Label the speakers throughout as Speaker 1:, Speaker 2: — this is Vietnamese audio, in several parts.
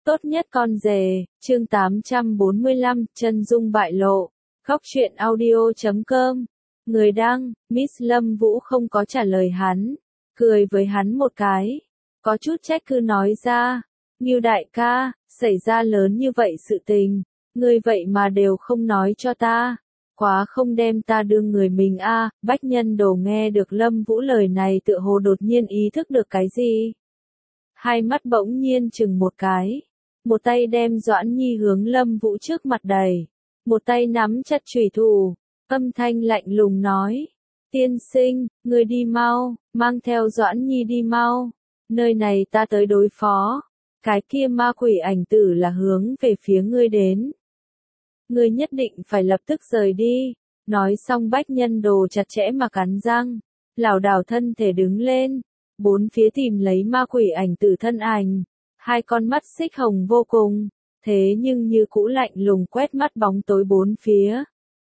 Speaker 1: Tốt nhất con rể, chương 845, chân dung bại lộ. Góc truyện audio.com. Người đăng, Miss Lâm Vũ không có trả lời hắn, cười với hắn một cái, có chút trách cứ nói ra, Ngưu đại ca, xảy ra lớn như vậy sự tình, ngươi vậy mà đều không nói cho ta, quá không đem ta đương người mình a. Bách Nhân Đồ nghe được Lâm Vũ lời này tựa hồ đột nhiên ý thức được cái gì. Hai mắt bỗng nhiên chừng một cái, một tay đem Doãn Nhi hướng Lâm Vũ trước mặt đẩy, một tay nắm chặt chùy thủ, âm thanh lạnh lùng nói, tiên sinh, ngươi đi mau, mang theo Doãn Nhi đi mau, nơi này ta tới đối phó, cái kia ma quỷ ảnh tử là hướng về phía ngươi đến. Ngươi nhất định phải lập tức rời đi, nói xong Bách Nhân Đồ chặt chẽ mà cắn răng, lảo đảo thân thể đứng lên, bốn phía tìm lấy ma quỷ ảnh tử thân ảnh, hai con mắt xích hồng vô cùng, thế nhưng như cũ lạnh lùng quét mắt bóng tối bốn phía.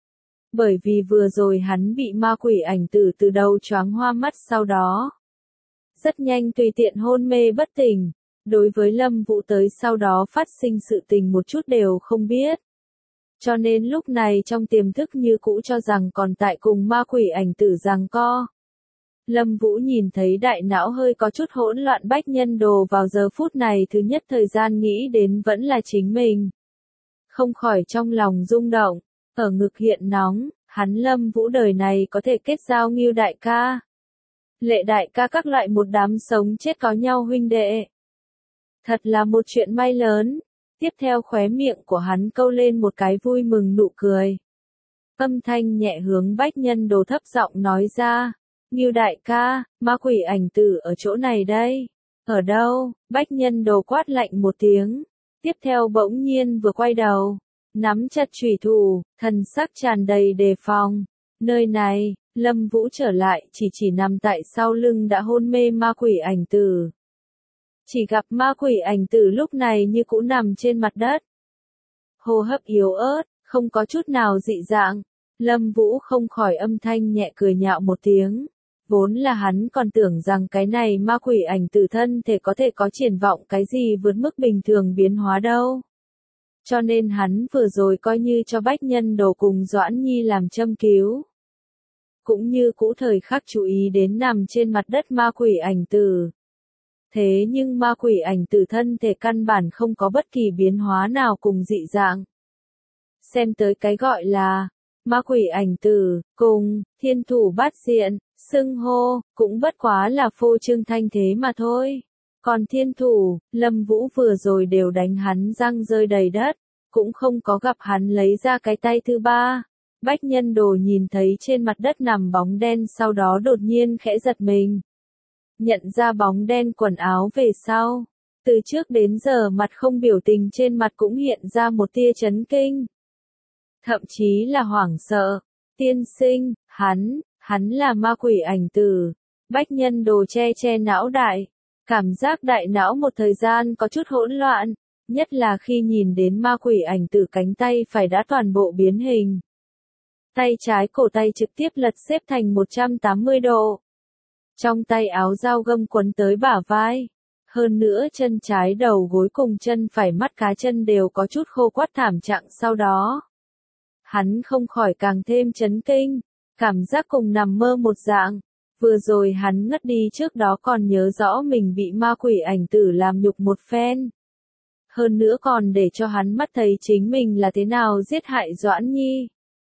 Speaker 1: Bởi vì vừa rồi hắn bị ma quỷ ảnh tử từ đầu choáng hoa mắt sau đó. Rất nhanh tùy tiện hôn mê bất tỉnh, đối với Lâm Vũ tới sau đó phát sinh sự tình một chút đều không biết. Cho nên lúc này trong tiềm thức như cũ cho rằng còn tại cùng ma quỷ ảnh tử giằng co. Lâm Vũ nhìn thấy đại não hơi có chút hỗn loạn Bách Nhân Đồ vào giờ phút này thứ nhất thời gian nghĩ đến vẫn là chính mình. Không khỏi trong lòng rung động, ở ngực hiện nóng, hắn Lâm Vũ đời này có thể kết giao Ngưu đại ca. Lệ đại ca các loại một đám sống chết có nhau huynh đệ. Thật là một chuyện may lớn. Tiếp theo khóe miệng của hắn câu lên một cái vui mừng nụ cười. Âm thanh nhẹ hướng Bách Nhân Đồ thấp giọng nói ra, Ngưu đại ca, ma quỷ ảnh tử ở chỗ này đây. Ở đâu? Bách Nhân Đồ quát lạnh một tiếng. Tiếp theo bỗng nhiên vừa quay đầu, nắm chặt chùy thủ, thần sắc tràn đầy đề phòng. Nơi này, Lâm Vũ trở lại chỉ nằm tại sau lưng đã hôn mê ma quỷ ảnh tử. Chỉ gặp ma quỷ ảnh tử lúc này như cũ nằm trên mặt đất. Hô hấp yếu ớt, không có chút nào dị dạng. Lâm Vũ không khỏi âm thanh nhẹ cười nhạo một tiếng. Vốn là hắn còn tưởng rằng cái này ma quỷ ảnh tử thân thể có thể có triển vọng cái gì vượt mức bình thường biến hóa đâu. Cho nên hắn vừa rồi coi như cho Bách Nhân Đồ cùng Doãn Nhi làm châm cứu. Cũng như cũ thời khắc chú ý đến nằm trên mặt đất ma quỷ ảnh tử. Thế nhưng ma quỷ ảnh tử thân thể căn bản không có bất kỳ biến hóa nào cùng dị dạng. Xem tới cái gọi là ma quỷ ảnh tử, cùng thiên thủ bát diện, xưng hô, cũng bất quá là phô trương thanh thế mà thôi. Còn thiên thủ, Lâm Vũ vừa rồi đều đánh hắn răng rơi đầy đất, cũng không có gặp hắn lấy ra cái tay thứ ba. Bách Nhân Đồ nhìn thấy trên mặt đất nằm bóng đen sau đó đột nhiên khẽ giật mình. Nhận ra bóng đen quần áo về sau, từ trước đến giờ mặt không biểu tình trên mặt cũng hiện ra một tia chấn kinh. Thậm chí là hoảng sợ, tiên sinh, hắn là ma quỷ ảnh tử. Bách Nhân Đồ che não đại, cảm giác đại não một thời gian có chút hỗn loạn, nhất là khi nhìn đến ma quỷ ảnh tử cánh tay phải đã toàn bộ biến hình. Tay trái cổ tay trực tiếp lật xếp thành 180 độ. Trong tay áo dao găm quấn tới bả vai. Hơn nữa chân trái đầu gối cùng chân phải mắt cá chân đều có chút khô quắt thảm trạng sau đó. Hắn không khỏi càng thêm chấn kinh, cảm giác cùng nằm mơ một dạng. Vừa rồi hắn ngất đi trước đó còn nhớ rõ mình bị ma quỷ ảnh tử làm nhục một phen. Hơn nữa còn để cho hắn mắt thấy chính mình là thế nào giết hại Doãn Nhi.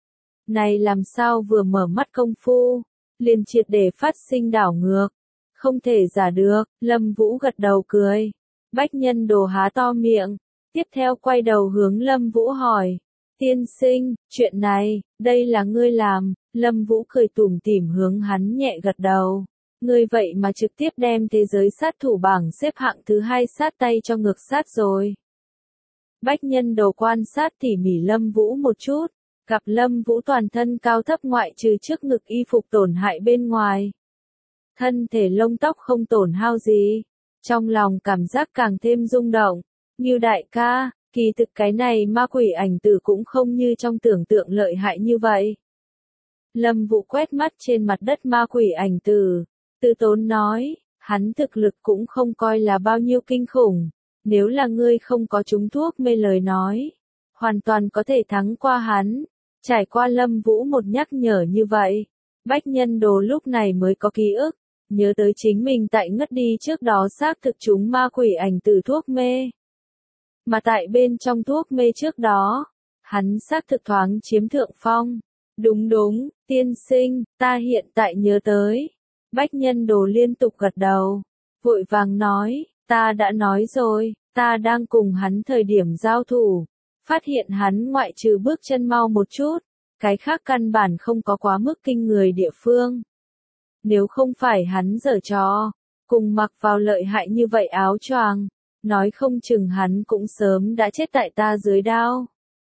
Speaker 1: Này làm sao vừa mở mắt công phu, liền triệt để phát sinh đảo ngược. Không thể giả được, Lâm Vũ gật đầu cười. Bách Nhân Đồ há to miệng, tiếp theo quay đầu hướng Lâm Vũ hỏi. Tiên sinh, chuyện này, đây là ngươi làm. Lâm Vũ cười tủm tỉm hướng hắn nhẹ gật đầu. Ngươi vậy mà trực tiếp đem thế giới sát thủ bảng xếp hạng thứ 2 sát tay cho ngược sát rồi. Bách Nhân Đồ quan sát tỉ mỉ Lâm Vũ một chút. Gặp Lâm Vũ toàn thân cao thấp ngoại trừ trước ngực y phục tổn hại bên ngoài. Thân thể lông tóc không tổn hao gì. Trong lòng cảm giác càng thêm rung động. Ngưu đại ca, kỳ thực cái này ma quỷ ảnh tử cũng không như trong tưởng tượng lợi hại như vậy. Lâm Vũ quét mắt trên mặt đất ma quỷ ảnh tử. Từ tốn nói, hắn thực lực cũng không coi là bao nhiêu kinh khủng. Nếu là ngươi không có trúng thuốc mê lời nói, hoàn toàn có thể thắng qua hắn. Trải qua Lâm Vũ một nhắc nhở như vậy, Bách Nhân Đồ lúc này mới có ký ức, nhớ tới chính mình tại ngất đi trước đó xác thực trúng ma quỷ ảnh tử thuốc mê. Mà tại bên trong thuốc mê trước đó, hắn xác thực thoáng chiếm thượng phong. Đúng đúng, tiên sinh, ta hiện tại nhớ tới. Bách Nhân Đồ liên tục gật đầu, vội vàng nói, ta đã nói rồi, ta đang cùng hắn thời điểm giao thủ, phát hiện hắn ngoại trừ bước chân mau một chút, cái khác căn bản không có quá mức kinh người địa phương. Nếu không phải hắn giở trò, cùng mặc vào lợi hại như vậy áo choàng, nói không chừng hắn cũng sớm đã chết tại ta dưới đao.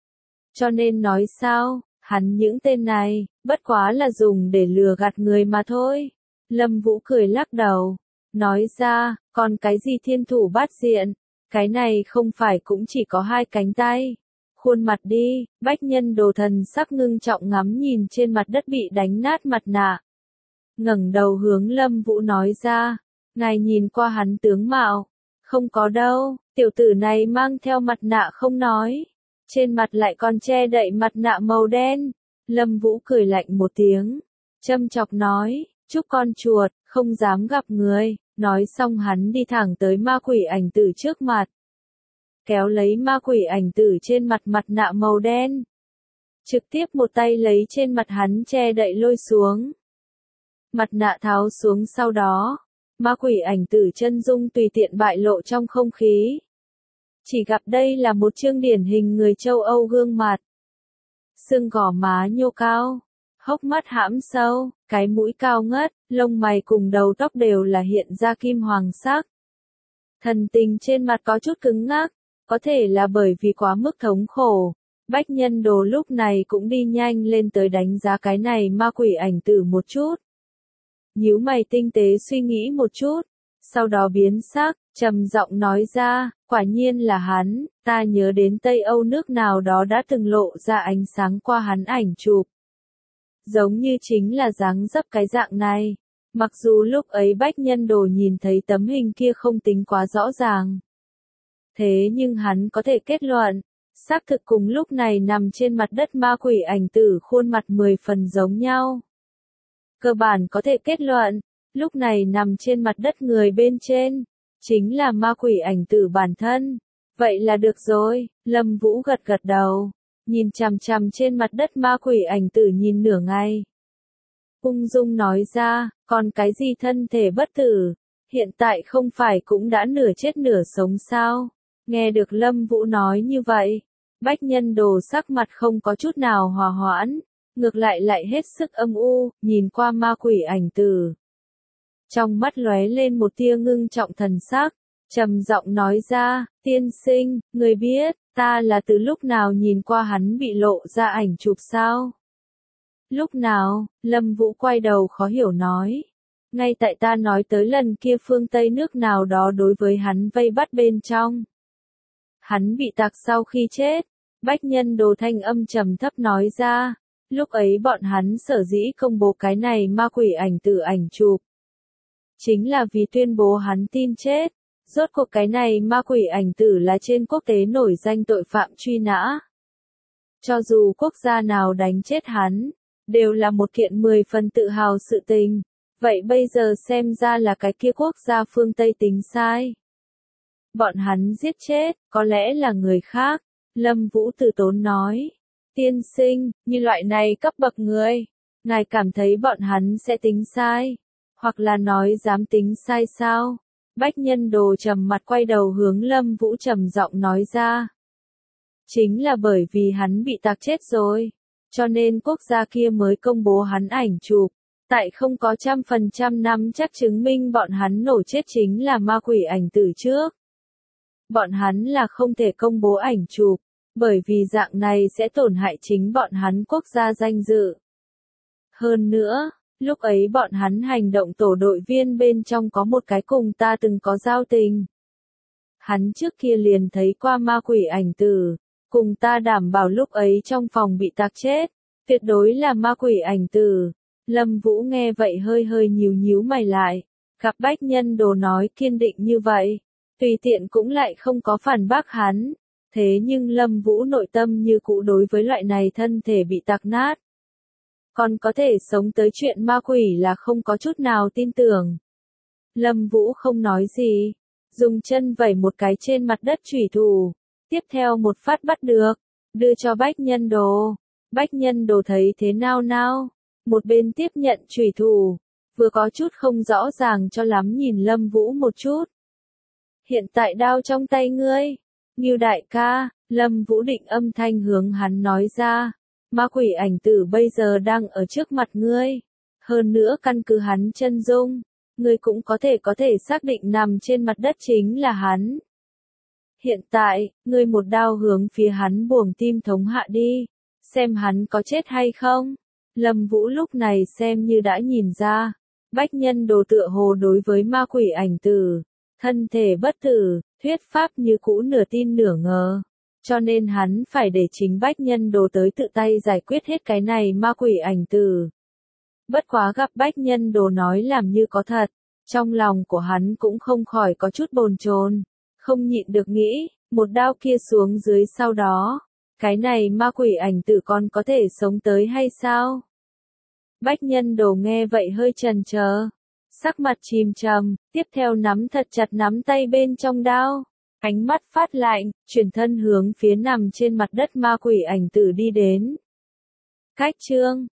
Speaker 1: Cho nên nói sao, hắn những tên này, bất quá là dùng để lừa gạt người mà thôi. Lâm Vũ cười lắc đầu, nói ra, còn cái gì thiên thủ bát diện, cái này không phải cũng chỉ có hai cánh tay. Khuôn mặt đi, Bách Nhân Đồ thần sắc ngưng trọng ngắm nhìn trên mặt đất bị đánh nát mặt nạ. Ngẩng đầu hướng Lâm Vũ nói ra, ngài nhìn qua hắn tướng mạo, không có đâu, tiểu tử này mang theo mặt nạ không nói, trên mặt lại còn che đậy mặt nạ màu đen. Lâm Vũ cười lạnh một tiếng, châm chọc nói, chúc con chuột, không dám gặp người, nói xong hắn đi thẳng tới ma quỷ ảnh tử trước mặt. Kéo lấy ma quỷ ảnh tử trên mặt mặt nạ màu đen. Trực tiếp một tay lấy trên mặt hắn che đậy lôi xuống. Mặt nạ tháo xuống sau đó, ma quỷ ảnh tử chân dung tùy tiện bại lộ trong không khí. Chỉ gặp đây là một chương điển hình người châu Âu gương mặt. Xương gò má nhô cao, hốc mắt hãm sâu, cái mũi cao ngất, lông mày cùng đầu tóc đều là hiện ra kim hoàng sắc. Thần tình trên mặt có chút cứng ngắc, có thể là bởi vì quá mức thống khổ. Bách Nhân Đồ lúc này cũng đi nhanh lên tới đánh giá cái này ma quỷ ảnh tử một chút. Nhíu mày tinh tế suy nghĩ một chút, sau đó biến sắc, trầm giọng nói ra, quả nhiên là hắn, ta nhớ đến Tây Âu nước nào đó đã từng lộ ra ánh sáng qua hắn ảnh chụp. Giống như chính là dáng dấp cái dạng này, mặc dù lúc ấy Bách Nhân Đồ nhìn thấy tấm hình kia không tính quá rõ ràng. Thế nhưng hắn có thể kết luận, xác thực cùng lúc này nằm trên mặt đất ma quỷ ảnh tử khuôn mặt 10 phần giống nhau. Cơ bản có thể kết luận, lúc này nằm trên mặt đất người bên trên, chính là ma quỷ ảnh tử bản thân. Vậy là được rồi, Lâm Vũ gật gật đầu, nhìn chằm chằm trên mặt đất ma quỷ ảnh tử nhìn nửa ngày. Ung dung nói ra, còn cái gì thân thể bất tử, hiện tại không phải cũng đã nửa chết nửa sống sao? Nghe được Lâm Vũ nói như vậy, Bách Nhân Đồ sắc mặt không có chút nào hòa hoãn, ngược lại hết sức âm u, nhìn qua ma quỷ ảnh tử. Trong mắt lóe lên một tia ngưng trọng thần sắc, trầm giọng nói ra, tiên sinh, người biết, ta là từ lúc nào nhìn qua hắn bị lộ ra ảnh chụp sao? Lúc nào? Lâm Vũ quay đầu khó hiểu nói. Ngay tại ta nói tới lần kia phương Tây nước nào đó đối với hắn vây bắt bên trong. Hắn bị tạc sau khi chết. Bách Nhân Đồ thanh âm trầm thấp nói ra. Lúc ấy bọn hắn sở dĩ công bố cái này ma quỷ ảnh tử ảnh chụp. Chính là vì tuyên bố hắn tin chết. Rốt cuộc cái này ma quỷ ảnh tử là trên quốc tế nổi danh tội phạm truy nã. Cho dù quốc gia nào đánh chết hắn, đều là một kiện 10 phần tự hào sự tình. Vậy bây giờ xem ra là cái kia quốc gia phương Tây tính sai. Bọn hắn giết chết, có lẽ là người khác. Lâm Vũ từ tốn nói. Tiên sinh, như loại này cấp bậc người, ngài cảm thấy bọn hắn sẽ tính sai, hoặc là nói dám tính sai sao? Bách Nhân Đồ trầm mặt quay đầu hướng Lâm Vũ trầm giọng nói ra. Chính là bởi vì hắn bị tạc chết rồi, cho nên quốc gia kia mới công bố hắn ảnh chụp, tại không có 100% nắm chắc chứng minh bọn hắn nổ chết chính là ma quỷ ảnh tử trước. Bọn hắn là không thể công bố ảnh chụp, bởi vì dạng này sẽ tổn hại chính bọn hắn quốc gia danh dự. Hơn nữa, lúc ấy bọn hắn hành động tổ đội viên bên trong có một cái cùng ta từng có giao tình. Hắn trước kia liền thấy qua ma quỷ ảnh tử, cùng ta đảm bảo lúc ấy trong phòng bị tạc chết, tuyệt đối là ma quỷ ảnh tử. Lâm Vũ nghe vậy hơi nhíu mày lại, gặp Bách Nhân Đồ nói kiên định như vậy, tùy tiện cũng lại không có phản bác hắn. Thế nhưng Lâm Vũ nội tâm như cũ đối với loại này thân thể bị tạc nát, còn có thể sống tới chuyện ma quỷ là không có chút nào tin tưởng. Lâm Vũ không nói gì, dùng chân vẩy một cái trên mặt đất chủy thủ, tiếp theo một phát bắt được, đưa cho Bách Nhân Đồ. Bách Nhân Đồ thấy thế nào nào, một bên tiếp nhận chủy thủ, vừa có chút không rõ ràng cho lắm nhìn Lâm Vũ một chút. Hiện tại đao trong tay ngươi, Ngưu đại ca, Lâm Vũ định âm thanh hướng hắn nói ra, ma quỷ ảnh tử bây giờ đang ở trước mặt ngươi, hơn nữa căn cứ hắn chân dung, ngươi cũng có thể xác định nằm trên mặt đất chính là hắn. Hiện tại, ngươi một đao hướng phía hắn buồng tim thống hạ đi, xem hắn có chết hay không. Lâm Vũ lúc này xem như đã nhìn ra, Bách Nhân Đồ tựa hồ đối với ma quỷ ảnh tử, thân thể bất tử, thuyết pháp như cũ nửa tin nửa ngờ. Cho nên hắn phải để chính Bách Nhân Đồ tới tự tay giải quyết hết cái này ma quỷ ảnh tử. Bất quá gặp Bách Nhân Đồ nói làm như có thật, trong lòng của hắn cũng không khỏi có chút bồn chồn, không nhịn được nghĩ, một đao kia xuống dưới sau đó, cái này ma quỷ ảnh tử còn có thể sống tới hay sao? Bách Nhân Đồ nghe vậy hơi chần chờ, sắc mặt chìm trầm, tiếp theo nắm thật chặt nắm tay bên trong đao, ánh mắt phát lạnh, chuyển thân hướng phía nằm trên mặt đất ma quỷ ảnh tử đi đến. Cách chương